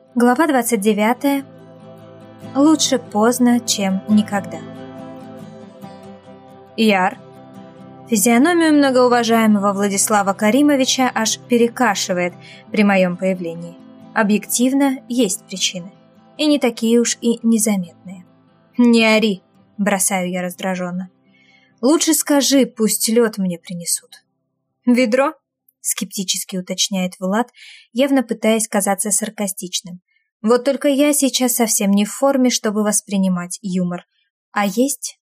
Глава 29. Лучше поздно, чем никогда. Яр. Физиономию многоуважаемого Владислава Каримовича аж перекашивает при моем появлении. Объективно, есть причины. И не такие уж и незаметные. «Не ори!» – бросаю я раздраженно. «Лучше скажи, пусть лед мне принесут». «Ведро?» – скептически уточняет Влад, явно пытаясь казаться саркастичным. Вот только я сейчас совсем не в форме, чтобы воспринимать юмор. А есть?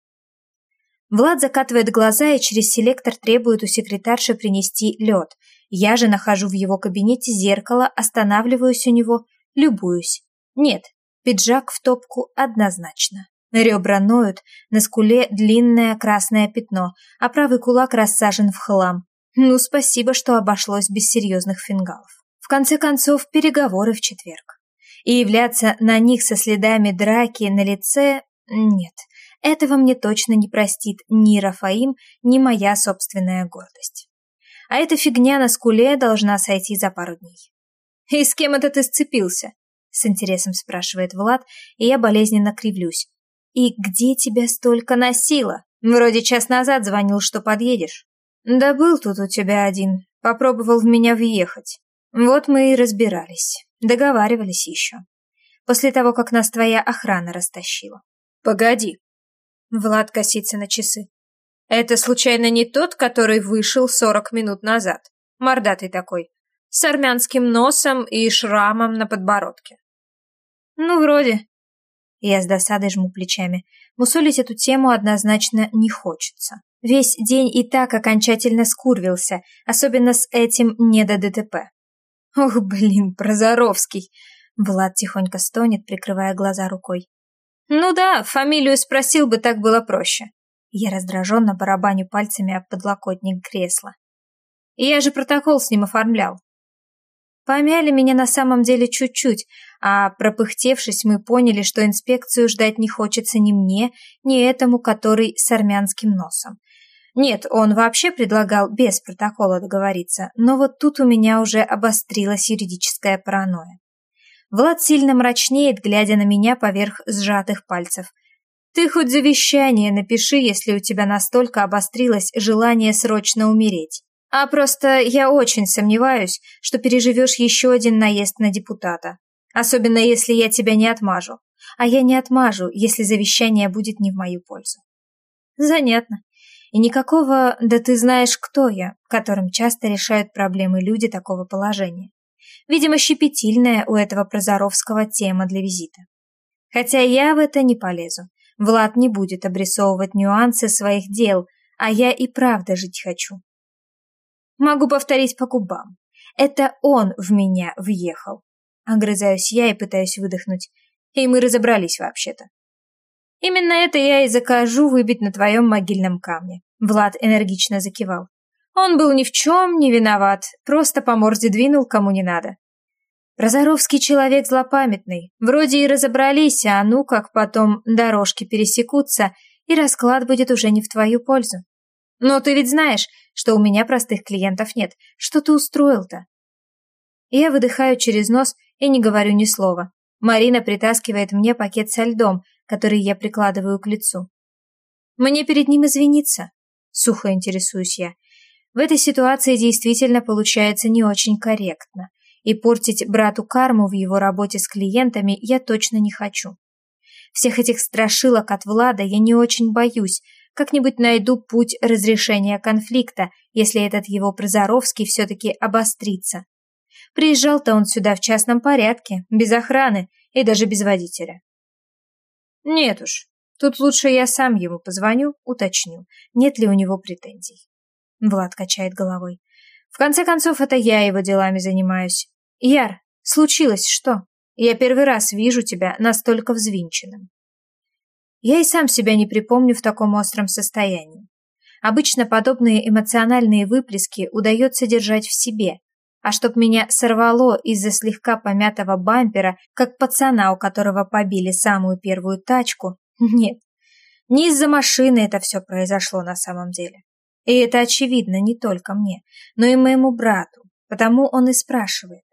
Влад закатывает глаза и через селектор требует у секретарши принести лед. Я же нахожу в его кабинете зеркало, останавливаюсь у него, любуюсь. Нет, пиджак в топку однозначно. Ребра ноют, на скуле длинное красное пятно, а правый кулак рассажен в хлам. Ну, спасибо, что обошлось без серьезных фингалов. В конце концов, переговоры в четверг. И являться на них со следами драки на лице – нет. Этого мне точно не простит ни Рафаим, ни моя собственная гордость. А эта фигня на скуле должна сойти за пару дней. «И с кем это ты сцепился?» – с интересом спрашивает Влад, и я болезненно кривлюсь. «И где тебя столько носило? Вроде час назад звонил, что подъедешь». «Да был тут у тебя один, попробовал в меня въехать. Вот мы и разбирались». Договаривались еще. После того, как нас твоя охрана растащила. Погоди. Влад косится на часы. Это случайно не тот, который вышел 40 минут назад? Мордатый такой. С армянским носом и шрамом на подбородке. Ну, вроде. Я с досадой жму плечами. Мусолить эту тему однозначно не хочется. Весь день и так окончательно скурвился, особенно с этим не до ДТП. Ох, блин, Прозоровский. Влад тихонько стонет, прикрывая глаза рукой. Ну да, фамилию спросил бы, так было проще. Я раздраженно барабаню пальцами об подлокотник кресла. Я же протокол с ним оформлял. Помяли меня на самом деле чуть-чуть, а пропыхтевшись, мы поняли, что инспекцию ждать не хочется ни мне, ни этому, который с армянским носом. Нет, он вообще предлагал без протокола договориться, но вот тут у меня уже обострилась юридическая паранойя. Влад сильно мрачнеет, глядя на меня поверх сжатых пальцев. Ты хоть завещание напиши, если у тебя настолько обострилось желание срочно умереть. А просто я очень сомневаюсь, что переживешь еще один наезд на депутата. Особенно, если я тебя не отмажу. А я не отмажу, если завещание будет не в мою пользу. Занятно. И никакого «да ты знаешь, кто я», которым часто решают проблемы люди такого положения. Видимо, щепетильная у этого Прозоровского тема для визита. Хотя я в это не полезу. Влад не будет обрисовывать нюансы своих дел, а я и правда жить хочу. Могу повторить по губам. Это он в меня въехал. Огрызаюсь я и пытаюсь выдохнуть. И мы разобрались вообще-то. Именно это я и закажу выбить на твоем могильном камне. Влад энергично закивал. Он был ни в чем не виноват, просто по морде двинул кому не надо. Прозоровский человек злопамятный. Вроде и разобрались, а ну как потом дорожки пересекутся, и расклад будет уже не в твою пользу. Но ты ведь знаешь, что у меня простых клиентов нет. Что ты устроил-то? Я выдыхаю через нос и не говорю ни слова. Марина притаскивает мне пакет со льдом, который я прикладываю к лицу. Мне перед ним извиниться? Сухо интересуюсь я. В этой ситуации действительно получается не очень корректно, и портить брату карму в его работе с клиентами я точно не хочу. Всех этих страшилок от Влада я не очень боюсь, как-нибудь найду путь разрешения конфликта, если этот его Прозоровский все-таки обострится. Приезжал-то он сюда в частном порядке, без охраны и даже без водителя. Нет уж, тут лучше я сам ему позвоню, уточню, нет ли у него претензий. Влад качает головой. В конце концов, это я его делами занимаюсь. Яр, случилось что? Я первый раз вижу тебя настолько взвинченным. Я и сам себя не припомню в таком остром состоянии. Обычно подобные эмоциональные выплески удается держать в себе, а чтоб меня сорвало из-за слегка помятого бампера, как пацана, у которого побили самую первую тачку, нет. Не из-за машины это все произошло на самом деле. И это очевидно не только мне, но и моему брату, потому он и спрашивает.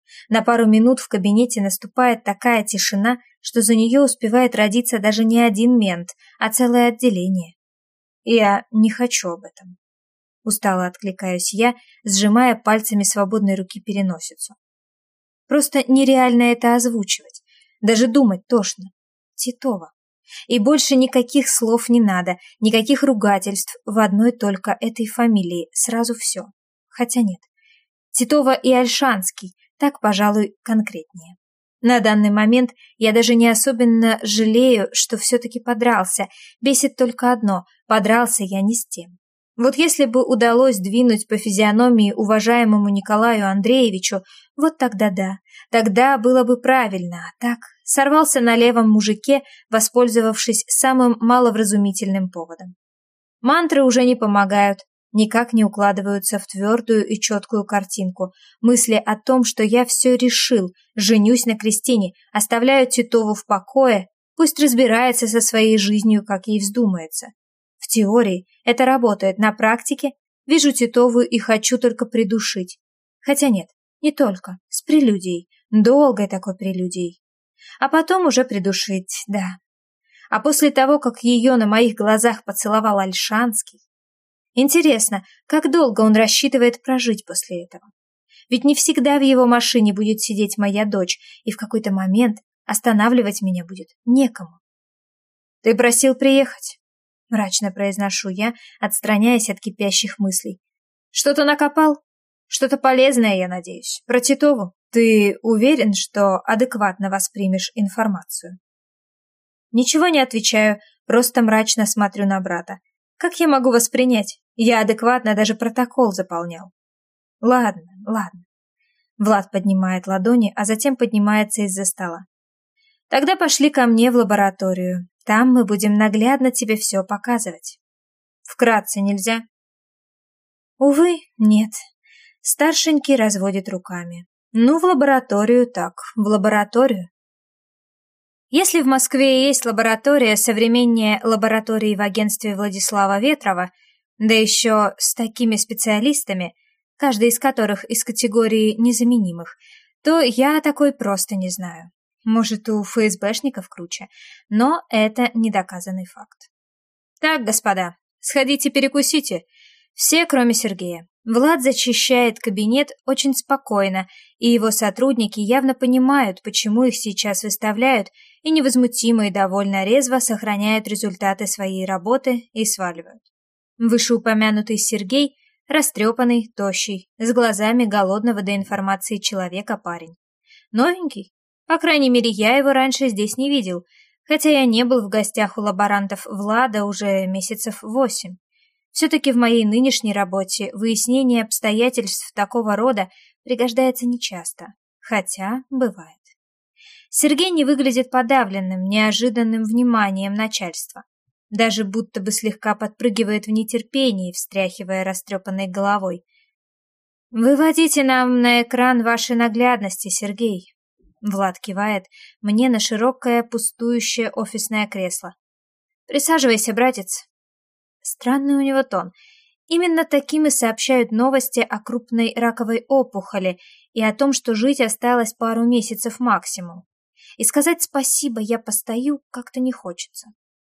На пару минут в кабинете наступает такая тишина, что за нее успевает родиться даже не один мент, а целое отделение. Я не хочу об этом. Устало откликаюсь я, сжимая пальцами свободной руки переносицу. Просто нереально это озвучивать. Даже думать тошно. Титова. И больше никаких слов не надо, никаких ругательств в одной только этой фамилии. Сразу все. Хотя нет. Титова и Ольшанский. Так, пожалуй, конкретнее. На данный момент я даже не особенно жалею, что все-таки подрался. Бесит только одно – подрался я не с тем. Вот если бы удалось двинуть по физиономии уважаемому Николаю Андреевичу, вот тогда да, тогда было бы правильно, а так сорвался на левом мужике, воспользовавшись самым маловразумительным поводом. Мантры уже не помогают, никак не укладываются в твердую и четкую картинку. Мысли о том, что я все решил, женюсь на Кристине, оставляю Титову в покое, пусть разбирается со своей жизнью, как ей вздумается. В теории это работает, на практике вижу Титову и хочу только придушить. Хотя нет, не только, с прелюдией, долгой такой прелюдией. А потом уже придушить, да. А после того, как ее на моих глазах поцеловал Ольшанский, интересно, как долго он рассчитывает прожить после этого? Ведь не всегда в его машине будет сидеть моя дочь, и в какой-то момент останавливать меня будет некому. «Ты просил приехать», — мрачно произношу я, отстраняясь от кипящих мыслей. «Что-то накопал? Что-то полезное, я надеюсь. Про Титову? Ты уверен, что адекватно воспримешь информацию?» Ничего не отвечаю, просто мрачно смотрю на брата. Как я могу воспринять? Я адекватно даже протокол заполнял. Ладно. Влад поднимает ладони, а затем поднимается из-за стола. Тогда пошли ко мне в лабораторию. Там мы будем наглядно тебе все показывать. Вкратце нельзя? Увы, нет. Старшенький разводит руками. Ну, в лабораторию так, в лабораторию. Если в Москве есть лаборатория современнее лаборатории в агентстве Владислава Ветрова, да еще с такими специалистами, каждый из которых из категории незаменимых, то я такой просто не знаю. Может, у ФСБшников круче, но это недоказанный факт. Так, господа, сходите перекусите. Все, кроме Сергея. Влад зачищает кабинет очень спокойно, и его сотрудники явно понимают, почему их сейчас выставляют, и невозмутимо и довольно резво сохраняют результаты своей работы и сваливают. Вышеупомянутый Сергей – растрепанный, тощий, с глазами голодного до информации человека парень. Новенький? По крайней мере, я его раньше здесь не видел, хотя я не был в гостях у лаборантов Влада уже месяцев 8. Все-таки в моей нынешней работе выяснение обстоятельств такого рода пригождается нечасто, хотя бывает. Сергей не выглядит подавленным, неожиданным вниманием начальства. Даже будто бы слегка подпрыгивает в нетерпении, встряхивая растрепанной головой. «Выводите нам на экран вашей наглядности, Сергей», — Влад кивает мне на широкое пустующее офисное кресло. «Присаживайся, братец». Странный у него тон. Именно таким и сообщают новости о крупной раковой опухоли и о том, что жить осталось пару месяцев максимум. И сказать спасибо я постою как-то не хочется.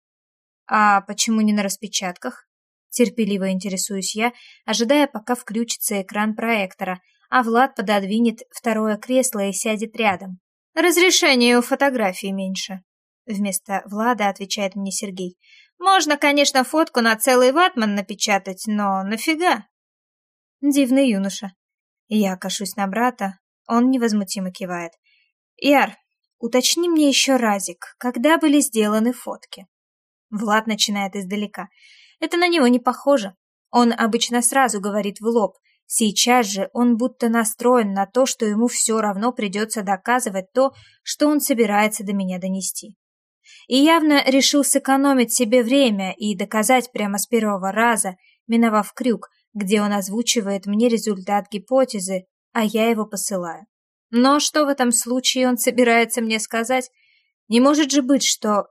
«А почему не на распечатках?» Терпеливо интересуюсь я, ожидая, пока включится экран проектора, а Влад пододвинет второе кресло и сядет рядом. «Разрешение у фотографии меньше», — вместо Влада отвечает мне Сергей. «Можно, конечно, фотку на целый ватман напечатать, но нафига?» Дивный юноша. Я кашусь на брата, он невозмутимо кивает. «Яр, уточни мне еще разик, когда были сделаны фотки?» Влад начинает издалека. Это на него не похоже. Он обычно сразу говорит в лоб. Сейчас же он будто настроен на то, что ему все равно придется доказывать то, что он собирается до меня донести. И явно решил сэкономить себе время и доказать прямо с первого раза, миновав крюк, где он озвучивает мне результат гипотезы, а я его посылаю. Но что в этом случае он собирается мне сказать? Не может же быть, что...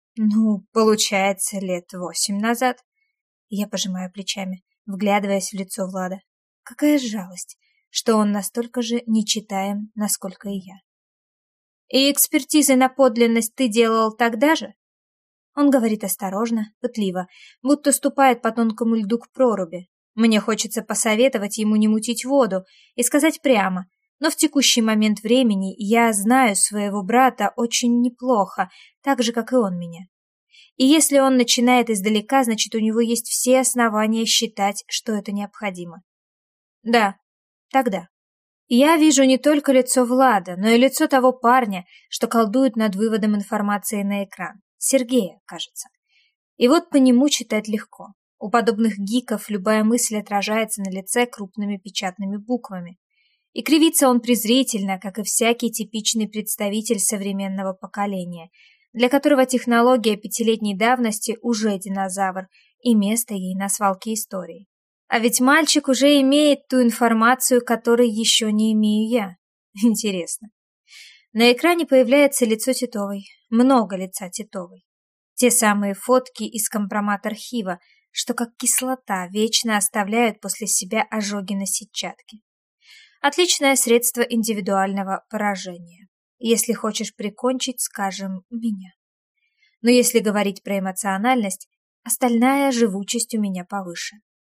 получается, 8 лет назад. Я пожимаю плечами, вглядываясь в лицо Влада. Какая жалость. что он настолько же нечитаем, насколько и я. «И экспертизы на подлинность ты делал тогда же?» Он говорит осторожно, пытливо, будто ступает по тонкому льду к проруби. Мне хочется посоветовать ему не мутить воду и сказать прямо, но в текущий момент времени я знаю своего брата очень неплохо, так же, как и он меня. И если он начинает издалека, значит, у него есть все основания считать, что это необходимо. Да, тогда. Я вижу не только лицо Влада, но и лицо того парня, что колдует над выводом информации на экран. Сергея, кажется. И вот по нему читать легко. У подобных гиков любая мысль отражается на лице крупными печатными буквами. И кривится он презрительно, как и всякий типичный представитель современного поколения, для которого технология пятилетней давности уже динозавр, и место ей на свалке истории. А ведь мальчик уже имеет ту информацию, которой еще не имею я. Интересно. На экране появляется лицо Титовой. Много лица Титовой. Те самые фотки из компромат-архива, что как кислота вечно оставляют после себя ожоги на сетчатке. Отличное средство индивидуального поражения. Если хочешь прикончить, скажем, меня. Но если говорить про эмоциональность, остальная живучесть у меня повыше.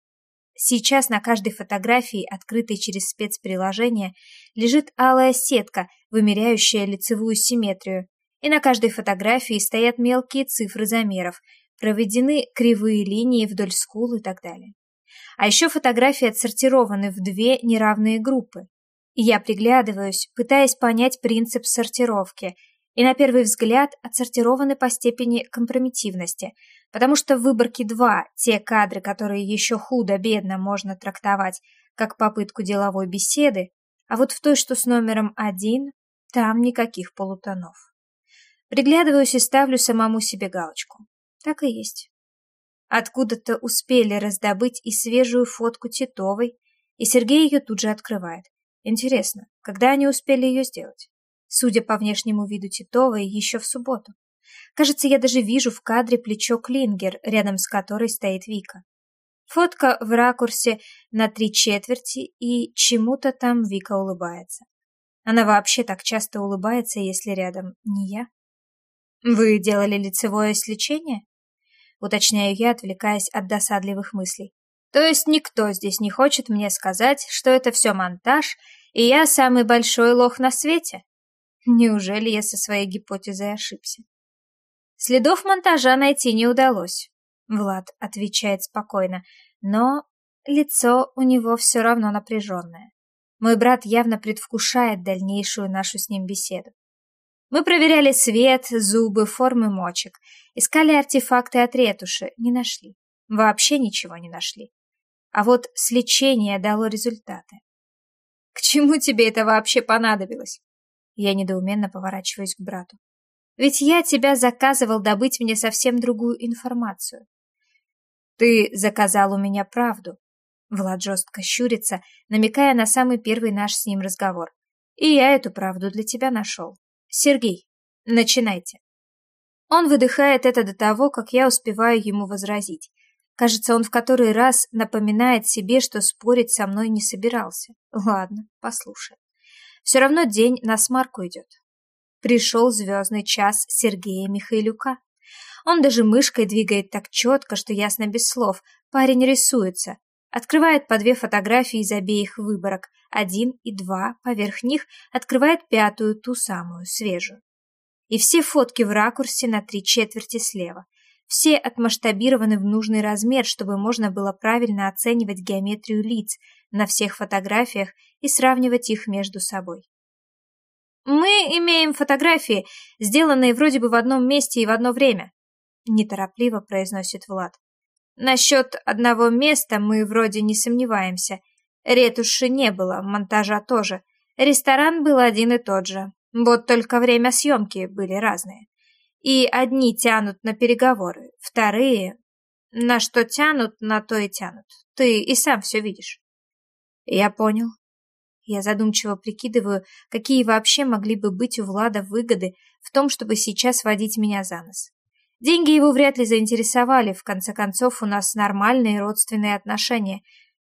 Сейчас на каждой фотографии, открытой через спецприложение, лежит алая сетка, вымеряющая лицевую симметрию, и на каждой фотографии стоят мелкие цифры замеров, проведены кривые линии вдоль скул и так далее. А еще фотографии отсортированы в две неравные группы. И я приглядываюсь, пытаясь понять принцип сортировки, и на первый взгляд отсортированы по степени компрометивности, потому что в выборке 2 те кадры, которые еще худо-бедно можно трактовать как попытку деловой беседы, а вот в той, что с номером 1, там никаких полутонов. Приглядываюсь и ставлю самому себе галочку. Так и есть. Откуда-то успели раздобыть и свежую фотку Титовой, и Сергей ее тут же открывает. Интересно, когда они успели ее сделать? Судя по внешнему виду Титовой, еще в субботу. Кажется, я даже вижу в кадре плечо Клингер, рядом с которой стоит Вика. Фотка в ракурсе на 3/4, и чему-то там Вика улыбается. Она вообще так часто улыбается, если рядом не я. «Вы делали лицевое сличение?» Уточняю я, отвлекаясь от досадливых мыслей. То есть никто здесь не хочет мне сказать, что это все монтаж, и я самый большой лох на свете? Неужели я со своей гипотезой ошибся? Следов монтажа найти не удалось, Влад отвечает спокойно, но лицо у него все равно напряженное. Мой брат явно предвкушает дальнейшую нашу с ним беседу. Мы проверяли свет, зубы, формы мочек, искали артефакты от ретуши, не нашли. Вообще ничего не нашли. А вот сличение дало результаты. К чему тебе это вообще понадобилось? Я недоуменно поворачиваюсь к брату. Ведь я тебя заказывал добыть мне совсем другую информацию. Ты заказал у меня правду. Влад жестко щурится, намекая на самый первый наш с ним разговор. И я эту правду для тебя нашел. Сергей, начинайте. Он выдыхает это до того, как я успеваю ему возразить. Кажется, он в который раз напоминает себе, что спорить со мной не собирался. Ладно, послушай. Все равно день на смарку идет. Пришел звездный час Сергея Михайлюка. Он даже мышкой двигает так четко, что ясно без слов. Парень рисуется. Открывает по 2 фотографии из обеих выборок, 1 и 2, поверх них открывает 5-ю, ту самую, свежую. И все фотки в ракурсе на 3/4 слева. Все отмасштабированы в нужный размер, чтобы можно было правильно оценивать геометрию лиц на всех фотографиях и сравнивать их между собой. Мы имеем фотографии, сделанные вроде бы в одном месте и в одно время, неторопливо произносит Влад. Насчет одного места мы вроде не сомневаемся. Ретуши не было, монтажа тоже. Ресторан был один и тот же. Вот только время съемки были разные. И одни тянут на переговоры, вторые... На что тянут, на то и тянут. Ты и сам все видишь. Я понял. Я задумчиво прикидываю, какие вообще могли бы быть у Влада выгоды в том, чтобы сейчас водить меня за нос. Деньги его вряд ли заинтересовали, в конце концов у нас нормальные родственные отношения.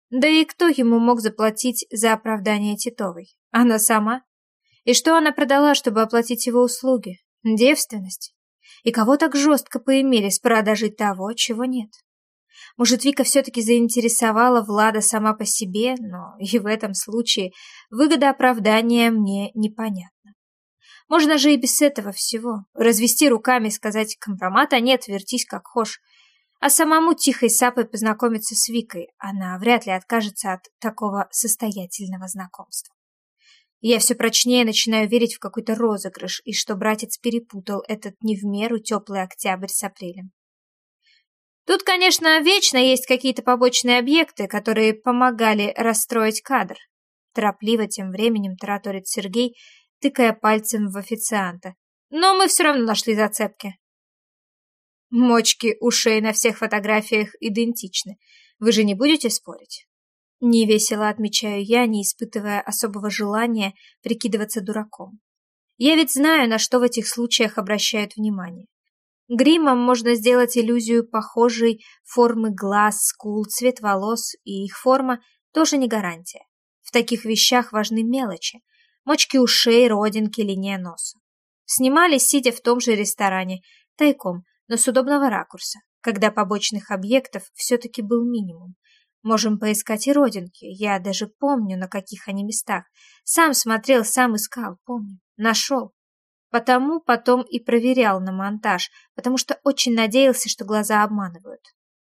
Да и кто ему мог заплатить за оправдание Титовой? Она сама? И что она продала, чтобы оплатить его услуги? Девственность? И кого так жестко поимели с продажей того, чего нет? Может, Вика все-таки заинтересовала Влада сама по себе, но и в этом случае выгода оправдания мне непонятна. Можно же и без этого всего. Развести руками и сказать: компромата нет, вертись как хошь. А самому тихой сапой познакомиться с Викой. Она вряд ли откажется от такого состоятельного знакомства. Я все прочнее начинаю верить в какой-то розыгрыш, и что братец перепутал этот не в меру теплый октябрь с апрелем. Тут, конечно, вечно есть какие-то побочные объекты, которые помогали расстроить кадр. Торопливо тем временем тараторит Сергей, тыкая пальцем в официанта. Но мы все равно нашли зацепки. Мочки ушей на всех фотографиях идентичны. Вы же не будете спорить? Невесело отмечаю я, не испытывая особого желания прикидываться дураком. Я ведь знаю, на что в этих случаях обращают внимание. Гримом можно сделать иллюзию похожей формы глаз, скул, цвет волос, и их форма тоже не гарантия. В таких вещах важны мелочи. Мочки ушей, родинки, линия носа. Снимали, сидя в том же ресторане, тайком, но с удобного ракурса, когда побочных объектов все-таки был минимум. Можем поискать и родинки, я даже помню, на каких они местах. Сам смотрел, сам искал, помню, нашел. Потому потом и проверял на монтаж, потому что очень надеялся, что глаза обманывают.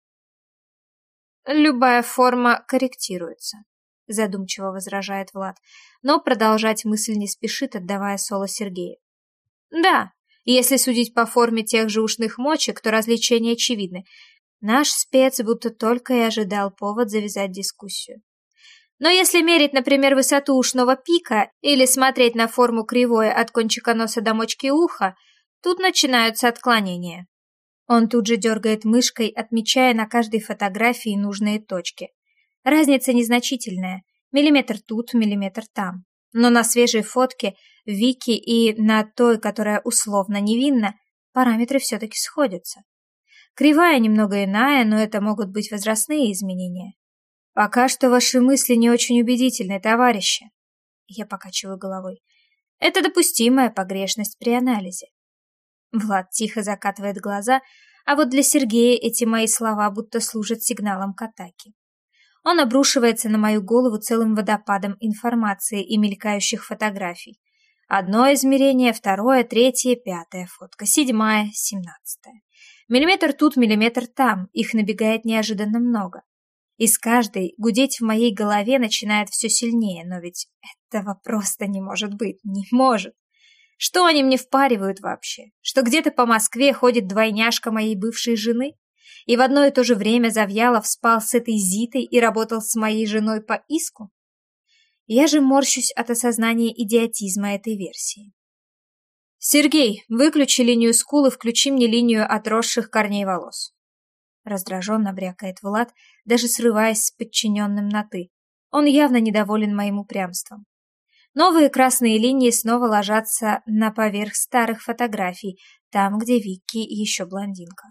«Любая форма корректируется», — задумчиво возражает Влад, но продолжать мысль не спешит, отдавая соло Сергею. «Да, если судить по форме тех же ушных мочек, то различия не очевидны. Наш спец будто только и ожидал повод завязать дискуссию. Но если мерить, например, высоту ушного пика или смотреть на форму кривой от кончика носа до мочки уха, тут начинаются отклонения». Он тут же дергает мышкой, отмечая на каждой фотографии нужные точки. Разница незначительная. Миллиметр тут, миллиметр там. Но на свежей фотке Вики и на той, которая условно невинна, параметры все-таки сходятся. Кривая немного иная, но это могут быть возрастные изменения. Пока что ваши мысли не очень убедительны, товарищи. Я покачиваю головой. Это допустимая погрешность при анализе. Влад тихо закатывает глаза, а вот для Сергея эти мои слова будто служат сигналом к атаке. Он обрушивается на мою голову целым водопадом информации и мелькающих фотографий. Одно измерение, второе, третье, пятая фотка, 7-я, 17-я. Миллиметр тут, миллиметр там, их набегает неожиданно много. И с каждой гудеть в моей голове начинает все сильнее, но ведь этого просто не может быть, не может. Что они мне впаривают вообще? Что где-то по Москве ходит двойняшка моей бывшей жены? И в одно и то же время Завьялов спал с этой Зитой и работал с моей женой по иску? Я же морщусь от осознания идиотизма этой версии. «Сергей, выключи линию скул и включи мне линию отросших корней волос». Раздраженно брякает Влад, даже срываясь с подчиненным на «ты». Он явно недоволен моим упрямством. Новые красные линии снова ложатся на поверх старых фотографий, там, где Вики еще блондинка.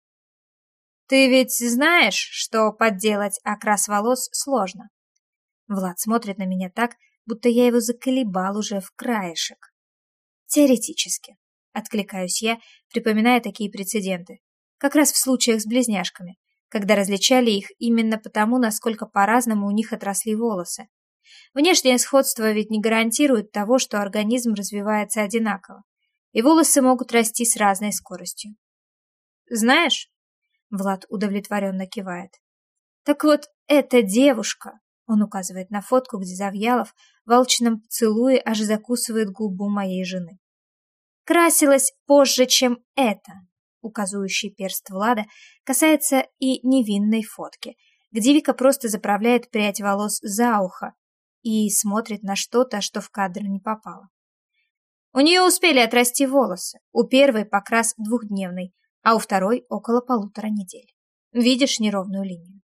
«Ты ведь знаешь, что подделать окрас волос сложно?» Влад смотрит на меня так, будто я его заколебал уже в краешек. «Теоретически», — откликаюсь я, припоминая такие прецеденты. Как раз в случаях с близняшками, когда различали их именно потому, насколько по-разному у них отросли волосы. Внешнее сходство ведь не гарантирует того, что организм развивается одинаково, и волосы могут расти с разной скоростью. «Знаешь?» — Влад удовлетворенно кивает. «Так вот, эта девушка...» — он указывает на фотку, где Завьялов в алчном поцелуе аж закусывает губу моей жены. «Красилась позже, чем это», — указывающий перст Влада касается и невинной фотки, где Вика просто заправляет прядь волос за ухо и смотрит на что-то, что в кадр не попало. У нее успели отрасти волосы, у первой покрас 2-дневный, а у второй около 1,5 недель. Видишь неровную линию?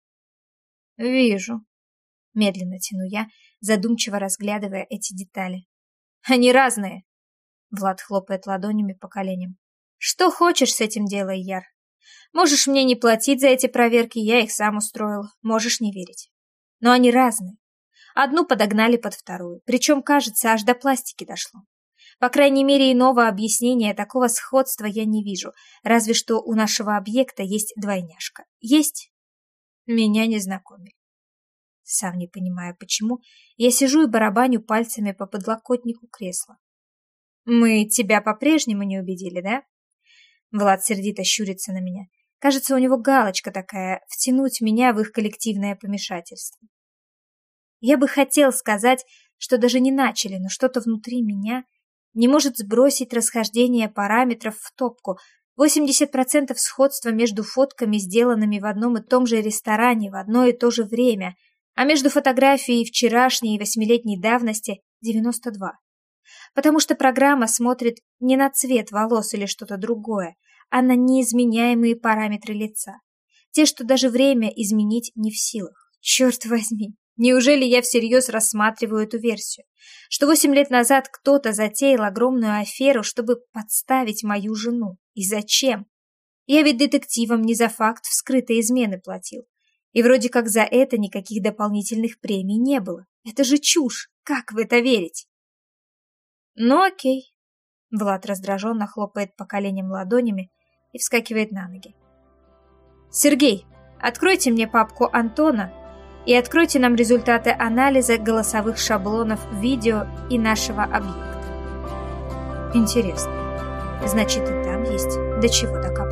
«Вижу», — медленно тяну я, задумчиво разглядывая эти детали. «Они разные», — Влад хлопает ладонями по коленям. «Что хочешь с этим делай, Яр. Можешь мне не платить за эти проверки, я их сам устроил, можешь не верить. Но они разные. Одну подогнали под вторую, причем, кажется, аж до пластики дошло. По крайней мере, иного объяснения такого сходства я не вижу, разве что у нашего объекта есть двойняшка. Есть? Меня не знакомили. Сам не понимаю, почему, я сижу и барабаню пальцами по подлокотнику кресла. Мы тебя по-прежнему не убедили, да? Влад сердито щурится на меня. Кажется, у него галочка такая — втянуть меня в их коллективное помешательство. Я бы хотел сказать, что даже не начали, но что-то внутри меня не может сбросить расхождение параметров в топку. 80% сходства между фотками, сделанными в одном и том же ресторане в одно и то же время, а между фотографией вчерашней и 8-летней давности 92. Потому что программа смотрит не на цвет волос или что-то другое, а на неизменяемые параметры лица. Те, что даже время изменить не в силах. Черт возьми, неужели я всерьез рассматриваю эту версию? Что 8 лет назад кто-то затеял огромную аферу, чтобы подставить мою жену. И зачем? Я ведь детективам не за факт вскрытой измены платил. И вроде как за это никаких дополнительных премий не было. Это же чушь. Как в это верить? Ну окей. Влад раздраженно хлопает по коленям ладонями и вскакивает на ноги. Сергей, откройте мне папку Антона и откройте нам результаты анализа голосовых шаблонов видео и нашего объекта. Интересно. Значит, и там есть до чего докопаться.